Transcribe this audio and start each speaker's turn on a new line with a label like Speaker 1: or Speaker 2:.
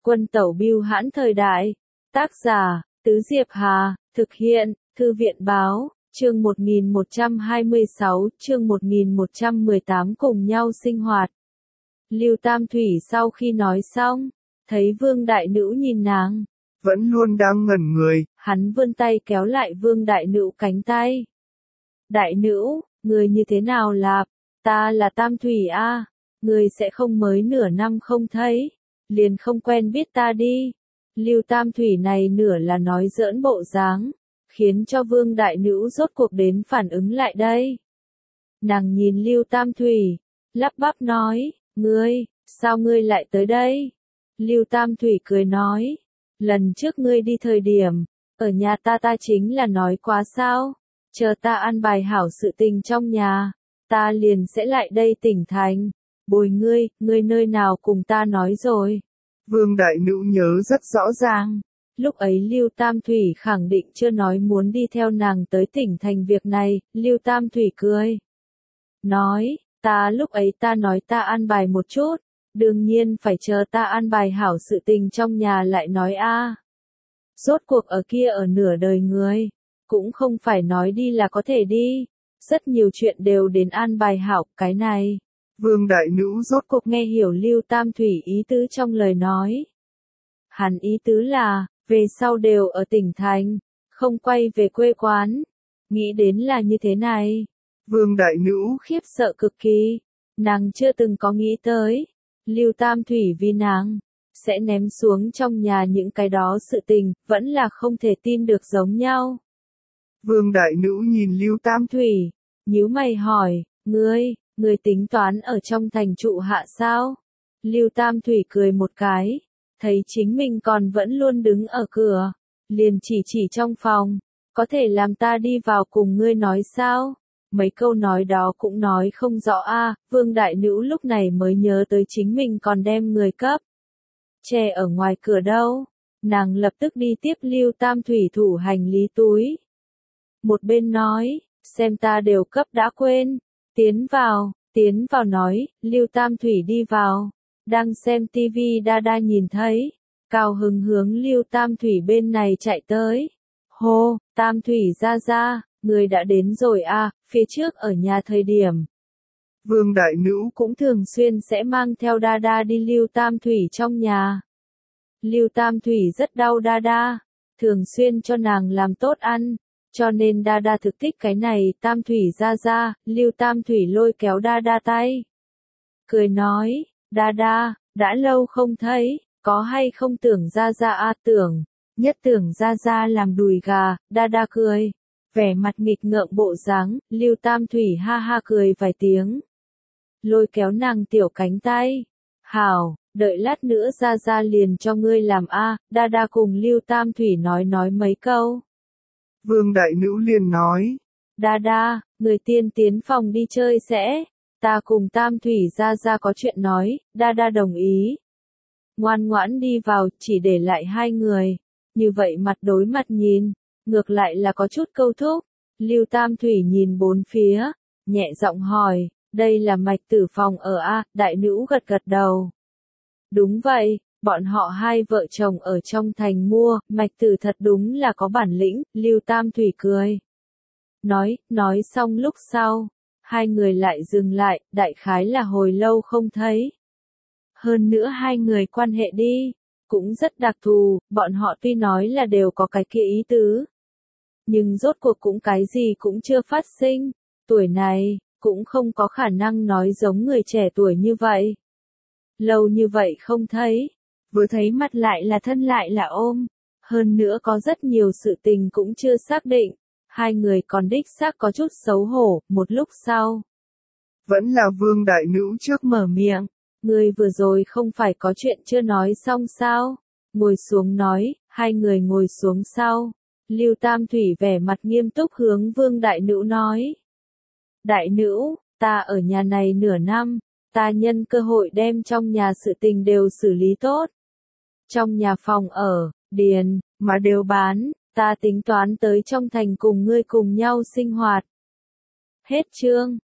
Speaker 1: Quân tẩu bưu hãn thời đại. Tác giả, Tứ Diệp Hà, thực hiện, Thư viện báo, chương 1126, chương 1118 cùng nhau sinh hoạt. Lưu Tam Thủy sau khi nói xong, thấy Vương Đại Nữ nhìn nàng,
Speaker 2: vẫn luôn đang ngẩn người.
Speaker 1: Hắn vươn tay kéo lại Vương Đại Nữ cánh tay. Đại Nữ, người như thế nào lạp? Ta là Tam Thủy a, người sẽ không mới nửa năm không thấy, liền không quen biết ta đi. Lưu Tam Thủy này nửa là nói giỡn bộ dáng, khiến cho Vương Đại Nữ rốt cuộc đến phản ứng lại đây. Nàng nhìn Lưu Tam Thủy, lắp bắp nói, sao ngươi lại tới đây? Lưu Tam Thủy cười nói, lần trước ngươi đi thời điểm, ở nhà ta chính là nói quá sao, chờ ta an bài hảo sự tình trong nhà, ta liền sẽ lại đây tỉnh thành, bồi ngươi nơi nào cùng ta nói rồi.
Speaker 2: Vương Đại Nữ nhớ rất rõ ràng.
Speaker 1: Lúc ấy Lưu Tam Thủy khẳng định chưa nói muốn đi theo nàng tới tỉnh thành việc này, Lưu Tam Thủy cười. Nói, lúc ấy ta nói ta an bài một chút, đương nhiên phải chờ ta an bài hảo sự tình trong nhà lại nói a. Rốt cuộc ở kia ở nửa đời người, cũng không phải nói đi là có thể đi, rất nhiều chuyện đều đến an bài hảo, cái này.
Speaker 2: Vương Đại Nữ rốt cuộc
Speaker 1: nghe hiểu Lưu Tam Thủy ý tứ trong lời nói. Hắn ý tứ là, về sau đều ở tỉnh thành, không quay về quê quán. Nghĩ đến là như thế này.
Speaker 2: Vương Đại Nữ
Speaker 1: khiếp sợ cực kỳ, nàng chưa từng có nghĩ tới. Lưu Tam Thủy vì nàng, sẽ ném xuống trong nhà những cái đó sự tình, vẫn là không thể tin được giống nhau.
Speaker 2: Vương Đại Nữ nhìn Lưu Tam
Speaker 1: Thủy, nhíu mày hỏi, ngươi tính toán ở trong thành trụ hạ sao? Lưu Tam Thủy cười một cái, thấy chính mình còn vẫn luôn đứng ở cửa, liền chỉ trong phòng, có thể làm ta đi vào cùng ngươi nói sao? Mấy câu nói đó cũng nói không rõ a. Vương Đại Nữ lúc này mới nhớ tới chính mình còn đem người cấp che ở ngoài cửa đâu. Nàng lập tức đi tiếp Lưu Tam Thủy thủ hành lý túi. Một bên nói, xem ta đều cấp đã quên. Tiến vào nói, Lưu Tam Thủy đi vào. Đang xem tivi Đa nhìn thấy, cao hứng hướng Lưu Tam Thủy bên này chạy tới. Hô, Tam Thủy ra, người đã đến rồi a, phía trước ở nhà thời điểm.
Speaker 2: Vương Đại Nữ
Speaker 1: cũng thường xuyên sẽ mang theo Đa đi Lưu Tam Thủy trong nhà. Lưu Tam Thủy rất đau Đa, thường xuyên cho nàng làm tốt ăn, cho nên Đa thực thích cái này. Tam Thủy ra, Lưu Tam Thủy lôi kéo Đa tay. Cười nói, Đa, đã lâu không thấy, có hay không tưởng ra a? Tưởng, nhất tưởng ra làm đùi gà. Đa cười, vẻ mặt nghịch ngợm bộ dáng. Lưu Tam Thủy ha ha cười vài tiếng, lôi kéo nàng tiểu cánh tay. Hảo, đợi lát nữa ra liền cho ngươi làm a. Đa cùng Lưu Tam Thủy nói mấy câu.
Speaker 2: Vương Đại Nữ liền nói,
Speaker 1: Đa, người tiên tiến phòng đi chơi sẽ, ta cùng Tam Thủy ra có chuyện nói. Đa đồng ý. Ngoan ngoãn đi vào, chỉ để lại hai người, như vậy mặt đối mặt nhìn, ngược lại là có chút câu thúc. Lưu Tam Thủy nhìn bốn phía, nhẹ giọng hỏi, đây là Mạch Tử phòng ở a? Đại Nữ gật đầu. Đúng vậy, bọn họ hai vợ chồng ở trong thành mua. Mạch Tử thật đúng là có bản lĩnh. Lưu Tam Thủy cười. Nói xong lúc sau, hai người lại dừng lại, đại khái là hồi lâu không thấy. Hơn nữa hai người quan hệ đi, cũng rất đặc thù. Bọn họ tuy nói là đều có cái kia ý tứ, nhưng rốt cuộc cũng cái gì cũng chưa phát sinh. Tuổi này, cũng không có khả năng nói giống người trẻ tuổi như vậy. Lâu như vậy không thấy, vừa thấy mặt lại là thân lại là ôm. Hơn nữa có rất nhiều sự tình cũng chưa xác định. Hai người còn đích xác có chút xấu hổ. Một lúc sau,
Speaker 2: vẫn là Vương Đại Nữ trước mở miệng.
Speaker 1: Ngươi vừa rồi không phải có chuyện chưa nói xong sao? Ngồi xuống nói. Hai người ngồi xuống sau, Lưu Tam Thủy vẻ mặt nghiêm túc hướng Vương Đại Nữ nói. Đại Nữ, ta ở nhà này nửa năm, ta nhân cơ hội đem trong nhà sự tình đều xử lý tốt. Trong nhà phòng ở, điền, mà đều bán, ta tính toán tới trong thành cùng ngươi cùng nhau sinh hoạt. Hết chương.